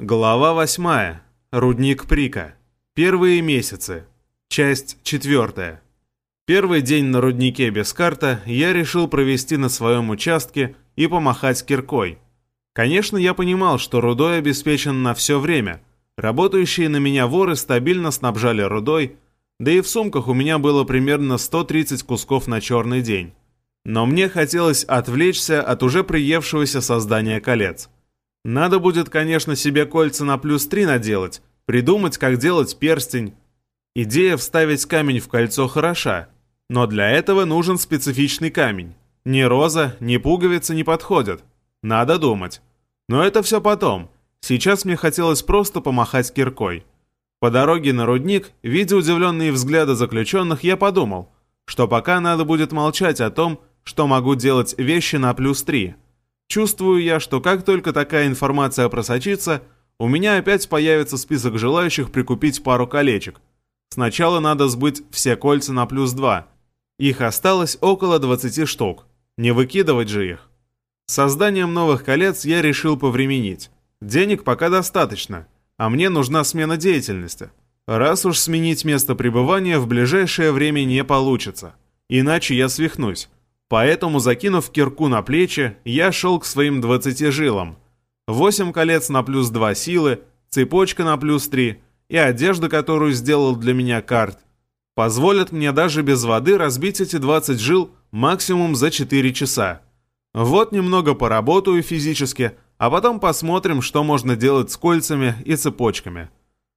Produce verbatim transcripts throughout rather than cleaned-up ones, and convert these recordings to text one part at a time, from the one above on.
Глава восьмая. Рудник Прика. Первые месяцы. Часть четвертая. Первый день на руднике Бескарта я решил провести на своем участке и помахать киркой. Конечно, я понимал, что рудой обеспечен на все время. Работающие на меня воры стабильно снабжали рудой, да и в сумках у меня было примерно сто тридцать кусков на черный день. Но мне хотелось отвлечься от уже приевшегося создания колец. Надо будет, конечно, себе кольца на плюс три наделать, придумать, как делать перстень. Идея вставить камень в кольцо хороша, но для этого нужен специфичный камень. Ни роза, ни пуговицы не подходят. Надо думать. Но это все потом. Сейчас мне хотелось просто помахать киркой. По дороге на рудник, видя удивленные взгляды заключенных, я подумал, что пока надо будет молчать о том, что могу делать вещи на плюс три. Чувствую я, что как только такая информация просочится, у меня опять появится список желающих прикупить пару колечек. Сначала надо сбыть все кольца на плюс два. Их осталось около двадцати штук. Не выкидывать же их. С созданием новых колец я решил повременить. Денег пока достаточно, а мне нужна смена деятельности. Раз уж сменить место пребывания в ближайшее время не получится. Иначе я свихнусь. Поэтому, закинув кирку на плечи, я шел к своим двадцати жилам. Восемь колец на плюс два силы, цепочка на плюс три и одежда, которую сделал для меня карт, позволят мне даже без воды разбить эти двадцать жил максимум за четыре часа. Вот немного поработаю физически, а потом посмотрим, что можно делать с кольцами и цепочками.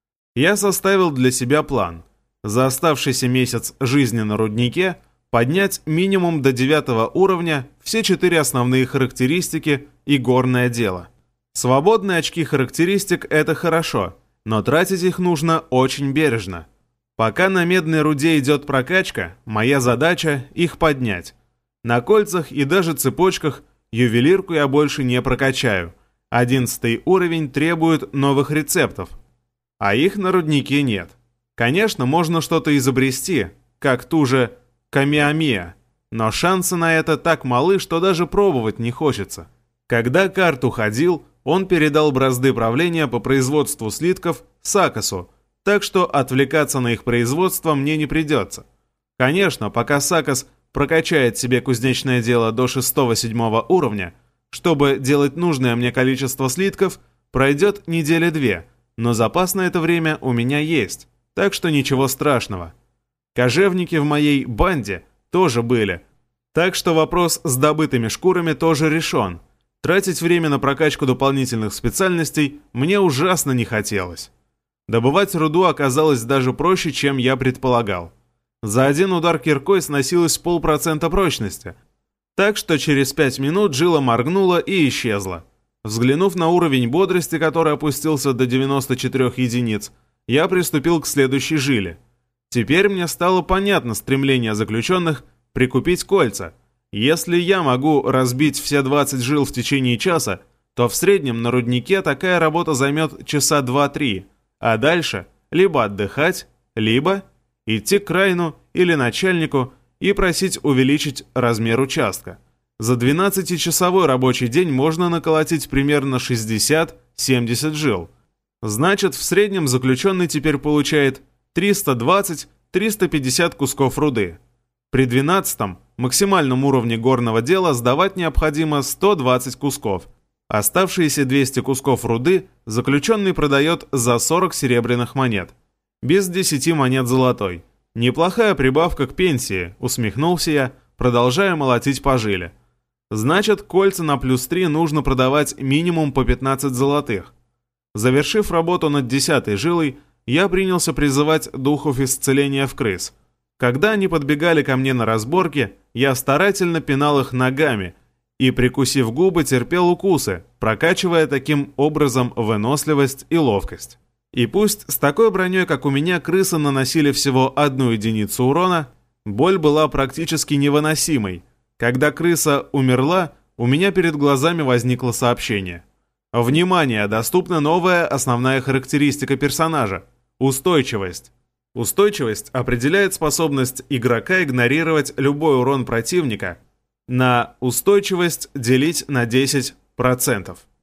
Я составил для себя план. За оставшийся месяц жизни на руднике поднять минимум до девятого уровня все четыре основные характеристики и горное дело. Свободные очки характеристик – это хорошо, но тратить их нужно очень бережно. Пока на медной руде идет прокачка, моя задача – их поднять. На кольцах и даже цепочках ювелирку я больше не прокачаю. Одиннадцатый уровень требует новых рецептов, а их на руднике нет. Конечно, можно что-то изобрести, как ту же Камиамия, но шансы на это так малы, что даже пробовать не хочется. Когда Карт уходил, он передал бразды правления по производству слитков Сакасу, так что отвлекаться на их производство мне не придется. Конечно, пока Сакас прокачает себе кузнечное дело до шестого-седьмого уровня, чтобы делать нужное мне количество слитков, пройдет недели две, но запас на это время у меня есть, так что ничего страшного. Кожевники в моей банде тоже были, так что вопрос с добытыми шкурами тоже решен. Тратить время на прокачку дополнительных специальностей мне ужасно не хотелось. Добывать руду оказалось даже проще, чем я предполагал. За один удар киркой сносилось полпроцента прочности, так что через пять минут жила моргнула и исчезла. Взглянув на уровень бодрости, который опустился до девяноста четырёх единиц, я приступил к следующей жиле. Теперь мне стало понятно стремление заключенных прикупить кольца. Если я могу разбить все двадцать жил в течение часа, то в среднем на руднике такая работа займет часа два-три, а дальше либо отдыхать, либо идти к Крайну или начальнику и просить увеличить размер участка. За двенадцатичасовой рабочий день можно наколотить примерно шестьдесят-семьдесят жил. Значит, в среднем заключенный теперь получает триста двадцать - триста пятьдесят кусков руды. При двенадцатом максимальном уровне горного дела сдавать необходимо сто двадцать кусков. Оставшиеся двести кусков руды заключенный продает за сорок серебряных монет. Без десяти монет золотой. Неплохая прибавка к пенсии, усмехнулся я, продолжая молотить по жиле. Значит, кольца на плюс три нужно продавать минимум по пятнадцать золотых. Завершив работу над десятой жилой, я принялся призывать духов исцеления в крыс. Когда они подбегали ко мне на разборке, я старательно пинал их ногами и, прикусив губы, терпел укусы, прокачивая таким образом выносливость и ловкость. И пусть с такой броней, как у меня, крысы наносили всего одну единицу урона, боль была практически невыносимой. Когда крыса умерла, у меня перед глазами возникло сообщение. Внимание! Доступна новая основная характеристика персонажа – устойчивость. Устойчивость определяет способность игрока игнорировать любой урон противника на устойчивость делить на десять процентов. В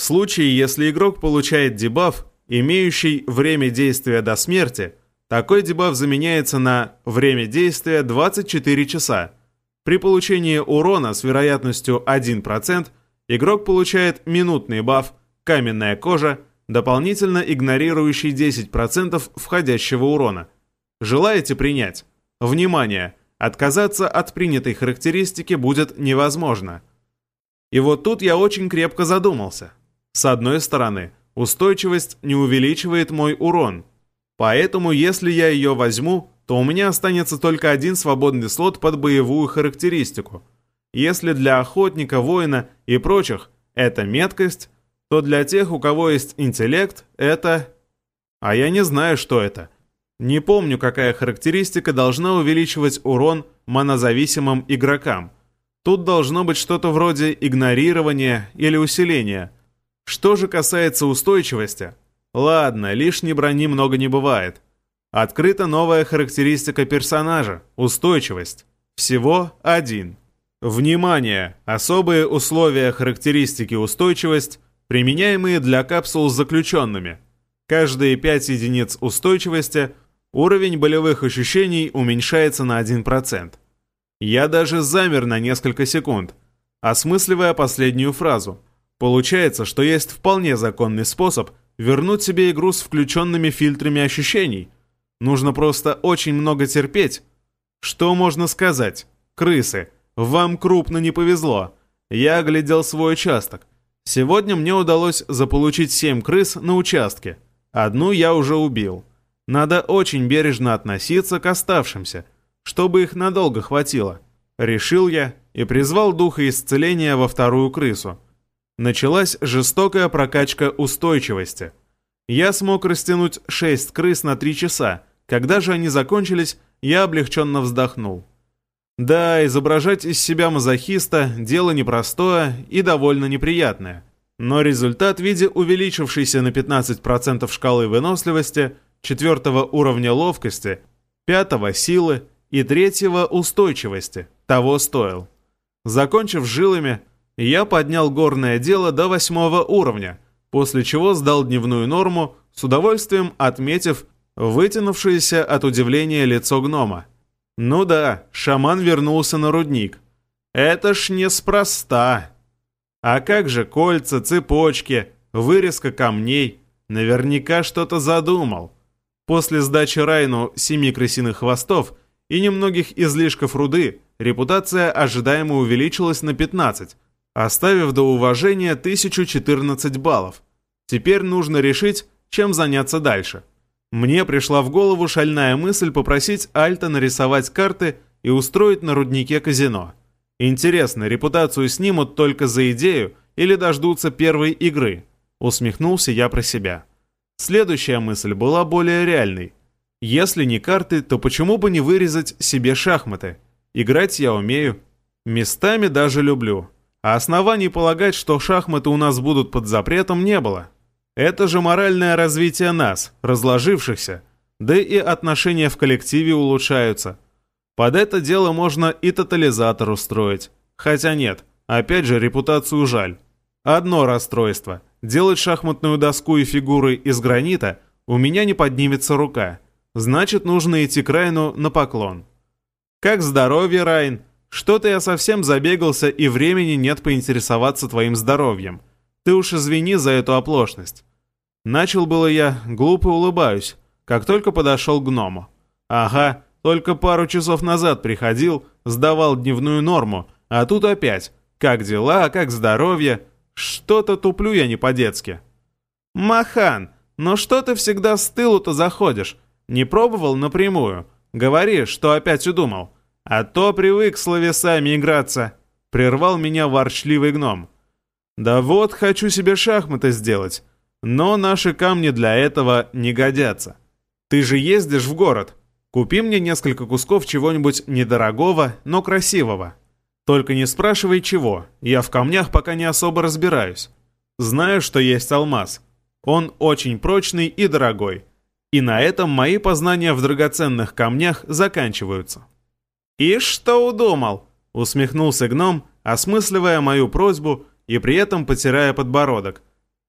случае, если игрок получает дебаф, имеющий время действия до смерти, такой дебаф заменяется на время действия двадцать четыре часа. При получении урона с вероятностью один процент игрок получает минутный баф «Каменная кожа», дополнительно игнорирующий десять процентов входящего урона. Желаете принять? Внимание! Отказаться от принятой характеристики будет невозможно. И вот тут я очень крепко задумался. С одной стороны, устойчивость не увеличивает мой урон. Поэтому, если я ее возьму, то у меня останется только один свободный слот под боевую характеристику. Если для охотника, воина и прочих это меткость, то для тех, у кого есть интеллект, это... А я не знаю, что это. Не помню, какая характеристика должна увеличивать урон монозависимым игрокам. Тут должно быть что-то вроде игнорирования или усиления. Что же касается устойчивости... Ладно, лишней брони много не бывает. Открыта новая характеристика персонажа – устойчивость. Всего один. Внимание! Особые условия характеристики устойчивость, применяемые для капсул с заключенными. Каждые пять единиц устойчивости уровень болевых ощущений уменьшается на один процент. Я даже замер на несколько секунд, осмысливая последнюю фразу. Получается, что есть вполне законный способ вернуть себе игру с включенными фильтрами ощущений. Нужно просто очень много терпеть. Что можно сказать? Крысы, вам крупно не повезло. Я оглядел свой участок. Сегодня мне удалось заполучить семь крыс на участке. Одну я уже убил. Надо очень бережно относиться к оставшимся, чтобы их надолго хватило. Решил я и призвал духа исцеления во вторую крысу. Началась жестокая прокачка устойчивости. Я смог растянуть шесть крыс на три часа. Когда же они закончились, я облегченно вздохнул. Да, изображать из себя мазохиста – дело непростое и довольно неприятное. Но результат в виде увеличившейся на пятнадцать процентов шкалы выносливости, четвертого уровня ловкости, пятого силы и третьего устойчивости того стоил. Закончив жилами, я поднял горное дело до восьмого уровня, после чего сдал дневную норму, с удовольствием отметив вытянувшееся от удивления лицо гнома. Ну да, шаман вернулся на рудник. Это ж неспроста. А как же кольца, цепочки, вырезка камней? Наверняка что-то задумал. После сдачи Райну семи крысиных хвостов и немногих излишков руды, репутация ожидаемо увеличилась на пятнадцать, оставив до уважения тысячу четырнадцать баллов. Теперь нужно решить, чем заняться дальше. Мне пришла в голову шальная мысль попросить Альта нарисовать карты и устроить на руднике казино. Интересно, репутацию снимут только за идею или дождутся первой игры? Усмехнулся я про себя. Следующая мысль была более реальной. Если не карты, то почему бы не вырезать себе шахматы? Играть я умею. Местами даже люблю. А оснований полагать, что шахматы у нас будут под запретом, не было. Это же моральное развитие нас, разложившихся. Да и отношения в коллективе улучшаются. Под это дело можно и тотализатор устроить. Хотя нет, опять же репутацию жаль. Одно расстройство. Делать шахматную доску и фигуры из гранита у меня не поднимется рука. Значит, нужно идти к Райну на поклон. Как здоровье, Райн? Что-то я совсем забегался и времени нет поинтересоваться твоим здоровьем. Ты уж извини за эту оплошность. Начал было я, глупо улыбаюсь, как только подошел к гному. Ага, только пару часов назад приходил, сдавал дневную норму, а тут опять. Как дела, как здоровье? Что-то туплю я не по-детски. Махан, ну что ты всегда с тылу-то заходишь? Не пробовал напрямую? Говори, что опять удумал. А то привык словесами играться. Прервал меня ворчливый гном. Да вот, хочу себе шахматы сделать. Но наши камни для этого не годятся. Ты же ездишь в город. Купи мне несколько кусков чего-нибудь недорогого, но красивого. Только не спрашивай чего, я в камнях пока не особо разбираюсь. Знаю, что есть алмаз. Он очень прочный и дорогой. И на этом мои познания в драгоценных камнях заканчиваются. «И что удумал?» — усмехнулся гном, осмысливая мою просьбу и при этом потирая подбородок.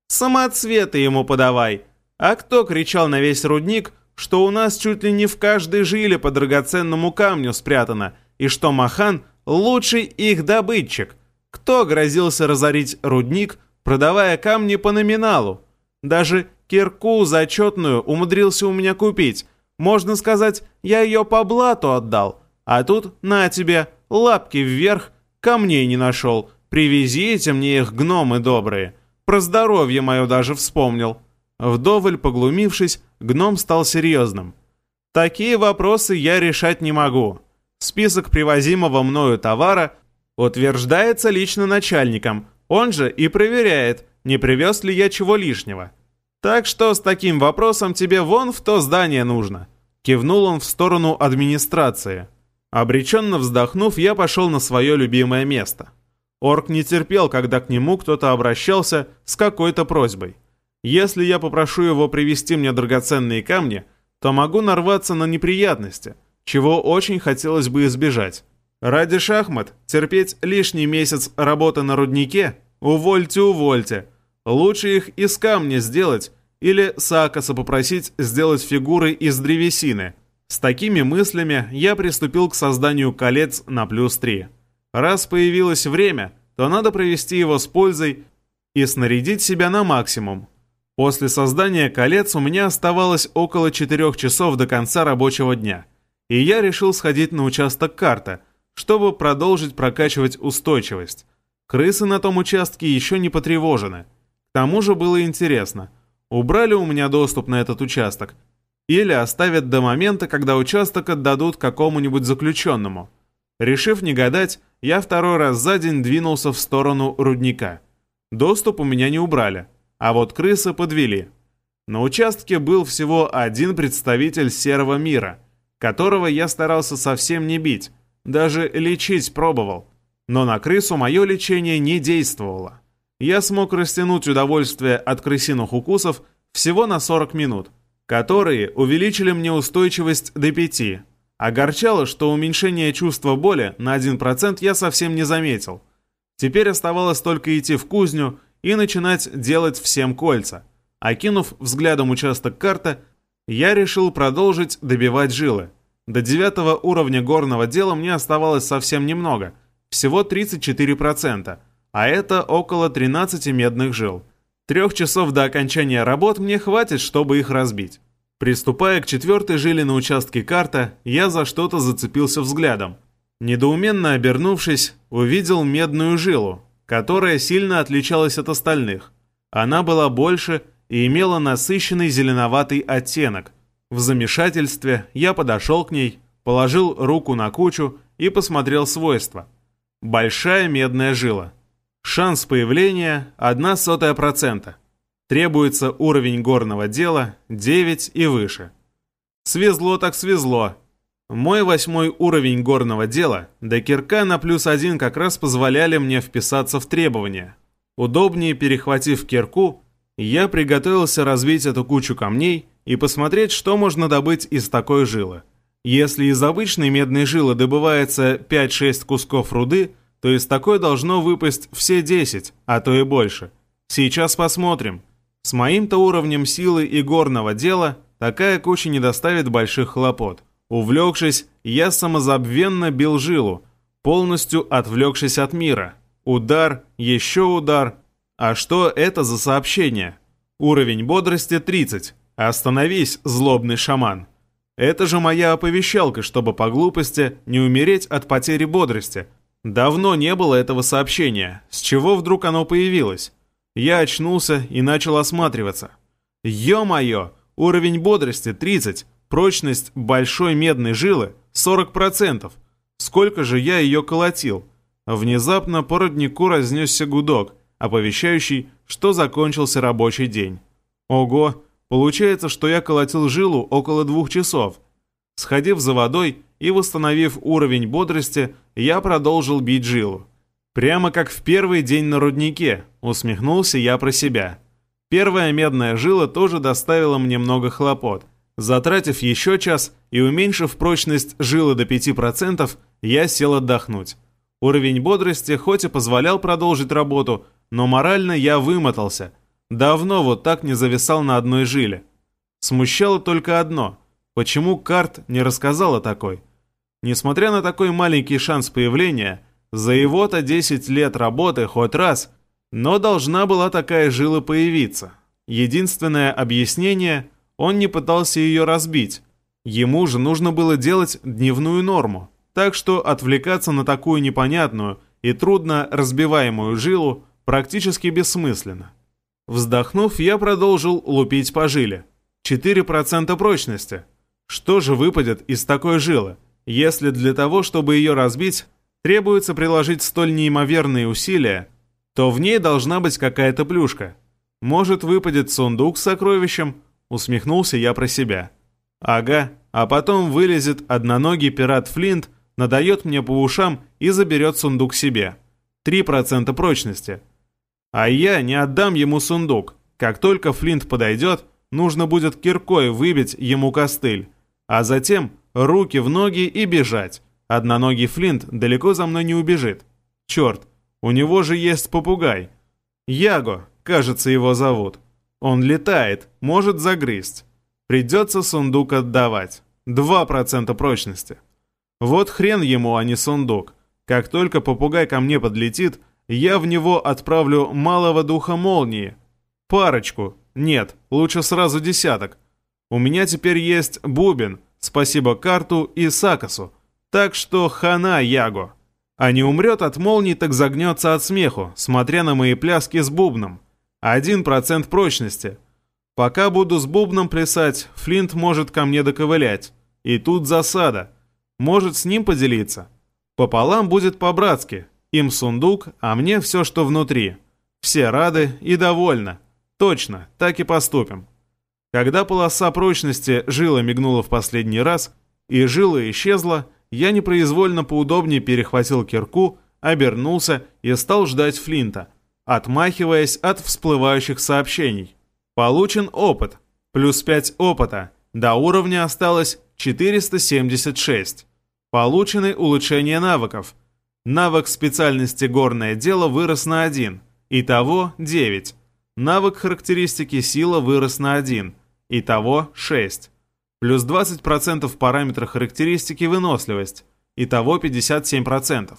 Самоцветы ему подавай. А кто кричал на весь рудник, что у нас чуть ли не в каждой жиле по драгоценному камню спрятано, и что Махан – лучший их добытчик? Кто грозился разорить рудник, продавая камни по номиналу? Даже кирку зачетную умудрился у меня купить. Можно сказать, я ее по блату отдал. А тут, на тебе, лапки вверх, камней не нашел. Привезите мне их, гномы добрые. Про здоровье мое даже вспомнил». Вдоволь поглумившись, гном стал серьезным. «Такие вопросы я решать не могу. Список привозимого мною товара утверждается лично начальником. Он же и проверяет, не привез ли я чего лишнего. Так что с таким вопросом тебе вон в то здание нужно». Кивнул он в сторону администрации. Обреченно вздохнув, я пошел на свое любимое место. Орк не терпел, когда к нему кто-то обращался с какой-то просьбой. Если я попрошу его привезти мне драгоценные камни, то могу нарваться на неприятности, чего очень хотелось бы избежать. Ради шахмат терпеть лишний месяц работы на руднике? Увольте, увольте. Лучше их из камня сделать или Сакаса попросить сделать фигуры из древесины. С такими мыслями я приступил к созданию колец на плюс три. Раз появилось время, то надо провести его с пользой и снарядить себя на максимум. После создания колец у меня оставалось около четырех часов до конца рабочего дня, и я решил сходить на участок карта, чтобы продолжить прокачивать устойчивость. Крысы на том участке еще не потревожены. К тому же было интересно, убрали у меня доступ на этот участок или оставят до момента, когда участок отдадут какому-нибудь заключенному. Решив не гадать, я второй раз за день двинулся в сторону рудника. Доступ у меня не убрали, а вот крысы подвели. На участке был всего один представитель серого мира, которого я старался совсем не бить, даже лечить пробовал. Но на крысу мое лечение не действовало. Я смог растянуть удовольствие от крысиных укусов всего на сорок минут, которые увеличили мне устойчивость до пяти. Огорчало, что уменьшение чувства боли на один процент я совсем не заметил. Теперь оставалось только идти в кузню и начинать делать всем кольца. Окинув взглядом участок карты, я решил продолжить добивать жилы. До девятого уровня горного дела мне оставалось совсем немного, всего тридцать четыре процента, а это около тринадцати медных жил. Трех часов до окончания работ мне хватит, чтобы их разбить. Приступая к четвертой жиле на участке карта, я за что-то зацепился взглядом. Недоуменно обернувшись, увидел медную жилу, которая сильно отличалась от остальных. Она была больше и имела насыщенный зеленоватый оттенок. В замешательстве я подошел к ней, положил руку на кучу и посмотрел свойства. Большая медная жила. Шанс появления – одна сотая процента. Требуется уровень горного дела девять и выше. Свезло так свезло. Мой восьмой уровень горного дела да кирка на плюс один как раз позволяли мне вписаться в требования. Удобнее перехватив кирку, я приготовился разбить эту кучу камней и посмотреть, что можно добыть из такой жилы. Если из обычной медной жилы добывается пять-шесть кусков руды, то из такой должно выпасть все десять, а то и больше. Сейчас посмотрим. С моим-то уровнем силы и горного дела такая куча не доставит больших хлопот. Увлекшись, я самозабвенно бил жилу, полностью отвлекшись от мира. Удар, еще удар. А что это за сообщение? Уровень бодрости тридцать. Остановись, злобный шаман. Это же моя оповещалка, чтобы по глупости не умереть от потери бодрости. Давно не было этого сообщения. С чего вдруг оно появилось? Я очнулся и начал осматриваться. Ё-моё, уровень бодрости тридцать, прочность большой медной жилы сорок процентов. Сколько же я ее колотил? Внезапно по роднику разнесся гудок, оповещающий, что закончился рабочий день. Ого, получается, что я колотил жилу около двух часов. Сходив за водой и восстановив уровень бодрости, я продолжил бить жилу. Прямо как в первый день на руднике, усмехнулся я про себя. Первая медная жила тоже доставила мне много хлопот. Затратив еще час и уменьшив прочность жилы до пяти процентов, я сел отдохнуть. Уровень бодрости хоть и позволял продолжить работу, но морально я вымотался. Давно вот так не зависал на одной жиле. Смущало только одно. Почему Карт не рассказал о такой? Несмотря на такой маленький шанс появления, за его-то десять лет работы хоть раз, но должна была такая жила появиться. Единственное объяснение – он не пытался ее разбить. Ему же нужно было делать дневную норму, так что отвлекаться на такую непонятную и трудно разбиваемую жилу практически бессмысленно. Вздохнув, я продолжил лупить по жиле. четыре процента прочности. Что же выпадет из такой жилы, если для того, чтобы ее разбить, требуется приложить столь неимоверные усилия, то в ней должна быть какая-то плюшка. Может, выпадет сундук с сокровищем? Усмехнулся я про себя. Ага, а потом вылезет одноногий пират Флинт, надает мне по ушам и заберет сундук себе. три процента прочности. А я не отдам ему сундук. Как только Флинт подойдет, нужно будет киркой выбить ему костыль, а затем руки в ноги и бежать. Одноногий Флинт далеко за мной не убежит. Черт, у него же есть попугай. Яго, кажется, его зовут. Он летает, может загрызть. Придется сундук отдавать. два процента прочности. Вот хрен ему, а не сундук. Как только попугай ко мне подлетит, я в него отправлю малого духа молнии. Парочку. Нет, лучше сразу десяток. У меня теперь есть бубен, спасибо Карту и Сакасу. Так что хана Яго. А не умрет от молнии, так загнется от смеху, смотря на мои пляски с бубном. Один процент прочности. Пока буду с бубном плясать, Флинт может ко мне доковылять. И тут засада. Может с ним поделиться. Пополам будет по-братски. Им сундук, а мне все, что внутри. Все рады и довольны. Точно, так и поступим. Когда полоса прочности жила мигнула в последний раз, и жила исчезла, я непроизвольно поудобнее перехватил кирку, обернулся и стал ждать Флинта, отмахиваясь от всплывающих сообщений. Получен опыт. Плюс пять опыта. До уровня осталось четыреста семьдесят шесть. Получены улучшения навыков. Навык специальности «Горное дело» вырос на один. Итого девять. Навык характеристики «Сила» вырос на один. Итого шесть. Плюс двадцать процентов параметра характеристики «Выносливость». Итого пятьдесят семь процентов.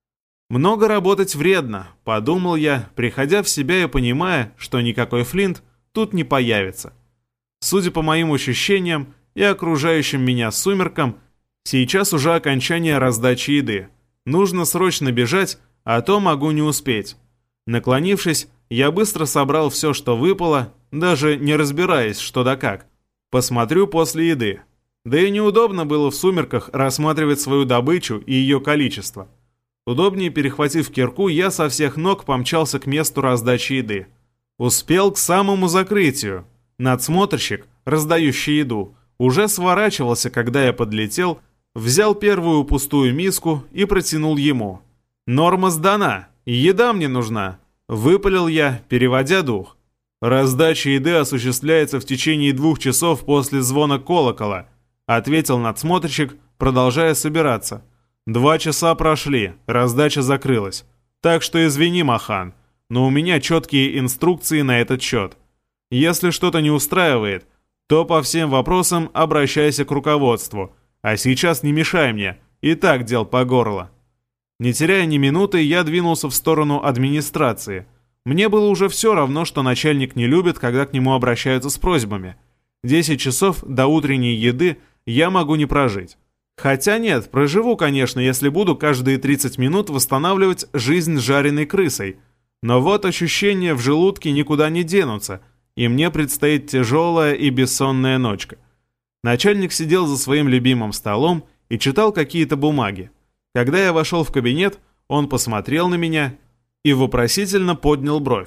Много работать вредно, подумал я, приходя в себя и понимая, что никакой Флинт тут не появится. Судя по моим ощущениям и окружающим меня сумеркам, сейчас уже окончание раздачи еды. Нужно срочно бежать, а то могу не успеть. Наклонившись, я быстро собрал все, что выпало, даже не разбираясь, что да как. Посмотрю после еды. Да и неудобно было в сумерках рассматривать свою добычу и ее количество. Удобнее перехватив кирку, я со всех ног помчался к месту раздачи еды. Успел к самому закрытию. Надсмотрщик, раздающий еду, уже сворачивался, когда я подлетел, взял первую пустую миску и протянул ему. «Норма сдана, еда мне нужна», — выпалил я, переводя дух. «Раздача еды осуществляется в течение двух часов после звона колокола», — ответил надсмотрщик, продолжая собираться. «Два часа прошли, раздача закрылась. Так что извини, Махан, но у меня четкие инструкции на этот счет. Если что-то не устраивает, то по всем вопросам обращайся к руководству. А сейчас не мешай мне, и так дел по горло». Не теряя ни минуты, я двинулся в сторону администрации. Мне было уже все равно, что начальник не любит, когда к нему обращаются с просьбами. Десять часов до утренней еды я могу не прожить. Хотя нет, проживу, конечно, если буду каждые тридцать минут восстанавливать жизнь жареной крысой. Но вот ощущения в желудке никуда не денутся, и мне предстоит тяжелая и бессонная ночка. Начальник сидел за своим любимым столом и читал какие-то бумаги. Когда я вошел в кабинет, он посмотрел на меня и вопросительно поднял бровь.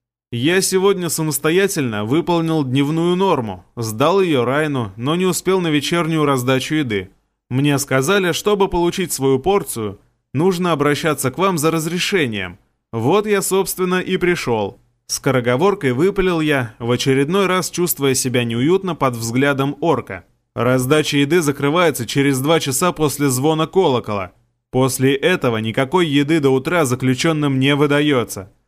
Я сегодня самостоятельно выполнил дневную норму, сдал ее Райну, но не успел на вечернюю раздачу еды. Мне сказали, чтобы получить свою порцию, нужно обращаться к вам за разрешением. Вот я, собственно, и пришел. Скороговоркой выпалил я, в очередной раз чувствуя себя неуютно под взглядом орка. Раздача еды закрывается через два часа после звона колокола. После этого никакой еды до утра заключенным не выдается.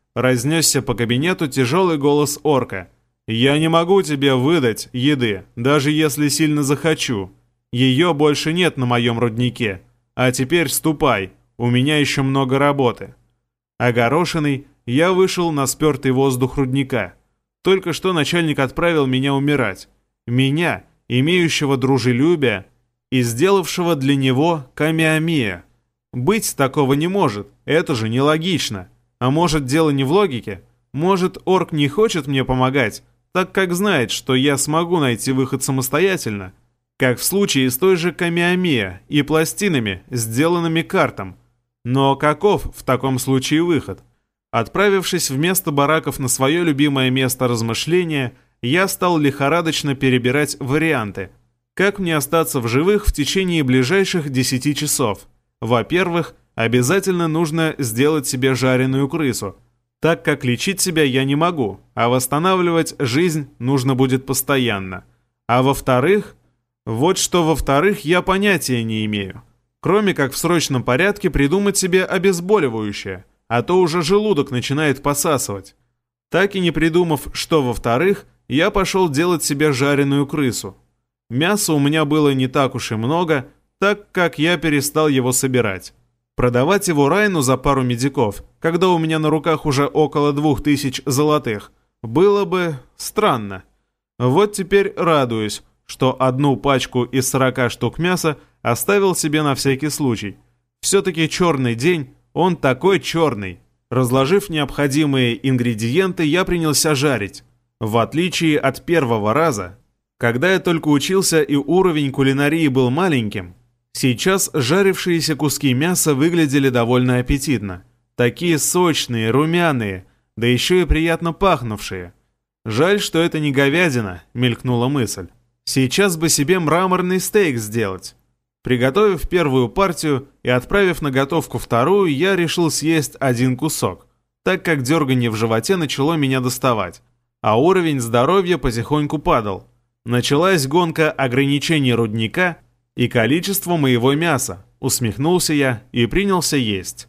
Разнесся по кабинету тяжелый голос орка. «Я не могу тебе выдать еды, даже если сильно захочу. Ее больше нет на моем руднике. А теперь ступай, у меня еще много работы». Огорошенный, я вышел на спертый воздух рудника. Только что начальник отправил меня умирать. Меня, имеющего дружелюбие и сделавшего для него камиамия. Быть такого не может, это же нелогично. А может, дело не в логике? Может, орк не хочет мне помогать, так как знает, что я смогу найти выход самостоятельно? Как в случае с той же камиамия и пластинами, сделанными картом. Но каков в таком случае выход? Отправившись вместо бараков на свое любимое место размышления, я стал лихорадочно перебирать варианты. Как мне остаться в живых в течение ближайших десяти часов? Во-первых, обязательно нужно сделать себе жареную крысу, так как лечить себя я не могу, а восстанавливать жизнь нужно будет постоянно. А во-вторых, вот что во-вторых я понятия не имею. Кроме как в срочном порядке придумать себе обезболивающее, а то уже желудок начинает посасывать. Так и не придумав, что во-вторых, я пошел делать себе жареную крысу. Мяса у меня было не так уж и много, так как я перестал его собирать. Продавать его Райну за пару медиков, когда у меня на руках уже около двух тысяч золотых, было бы странно. Вот теперь радуюсь, что одну пачку из сорока штук мяса оставил себе на всякий случай. Все-таки черный день, он такой черный. Разложив необходимые ингредиенты, я принялся жарить. В отличие от первого раза, когда я только учился и уровень кулинарии был маленьким, сейчас жарившиеся куски мяса выглядели довольно аппетитно. Такие сочные, румяные, да еще и приятно пахнувшие. Жаль, что это не говядина, мелькнула мысль. Сейчас бы себе мраморный стейк сделать. Приготовив первую партию и отправив на готовку вторую, я решил съесть один кусок, так как дерганье в животе начало меня доставать, а уровень здоровья потихоньку падал. Началась гонка ограничений рудника и количества моего мяса. Усмехнулся я и принялся есть.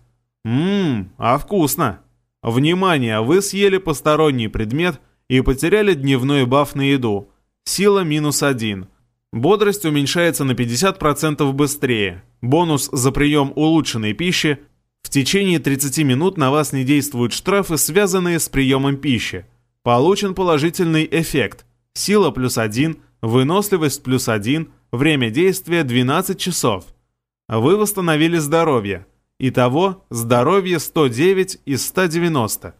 Ммм, а вкусно. Внимание, вы съели посторонний предмет и потеряли дневной баф на еду. Сила минус один. Бодрость уменьшается на пятьдесят процентов быстрее. Бонус за прием улучшенной пищи. В течение тридцати минут на вас не действуют штрафы, связанные с приемом пищи. Получен положительный эффект. Сила плюс один, выносливость плюс один, время действия двенадцать часов. Вы восстановили здоровье. Итого здоровье сто девять из ста девяноста.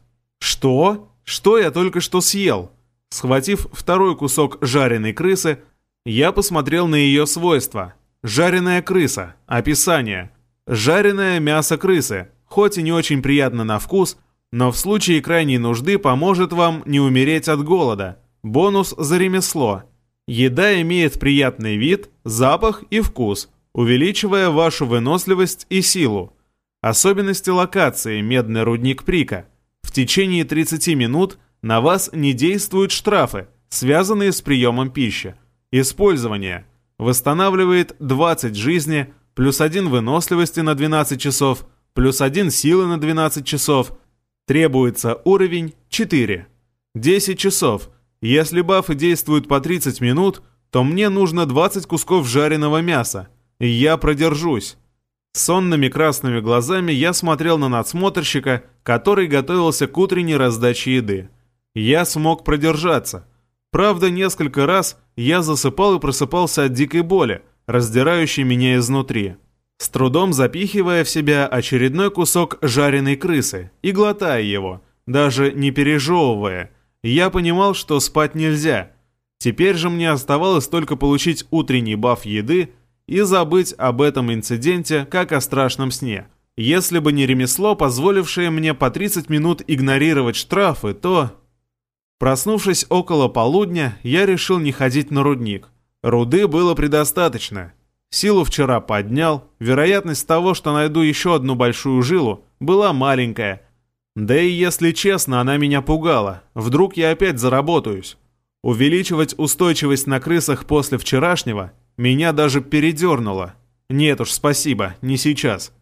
Что? Что я только что съел? Схватив второй кусок жареной крысы, я посмотрел на ее свойства. Жареная крыса. Описание. Жареное мясо крысы. Хоть и не очень приятно на вкус, но в случае крайней нужды поможет вам не умереть от голода. Бонус за ремесло. Еда имеет приятный вид, запах и вкус, увеличивая вашу выносливость и силу. Особенности локации «Медный рудник Прика». В течение тридцати минут на вас не действуют штрафы, связанные с приемом пищи. Использование. Восстанавливает двадцать жизни, плюс один выносливости на двенадцать часов, плюс один силы на двенадцать часов. Требуется уровень четыре. десять часов. Если бафы действуют по тридцать минут, то мне нужно двадцать кусков жареного мяса. Я продержусь. Сонными красными глазами я смотрел на надсмотрщика, который готовился к утренней раздаче еды. Я смог продержаться. Правда, несколько раз я засыпал и просыпался от дикой боли, раздирающей меня изнутри, с трудом запихивая в себя очередной кусок жареной крысы и глотая его, даже не пережевывая. Я понимал, что спать нельзя. Теперь же мне оставалось только получить утренний баф еды и забыть об этом инциденте, как о страшном сне. Если бы не ремесло, позволившее мне по тридцать минут игнорировать штрафы, то... Проснувшись около полудня, я решил не ходить на рудник. Руды было предостаточно. Силу вчера поднял, вероятность того, что найду еще одну большую жилу, была маленькая. Да и если честно, она меня пугала. Вдруг я опять заработаюсь. Увеличивать устойчивость на крысах после вчерашнего меня даже передернуло. Нет уж, спасибо, не сейчас.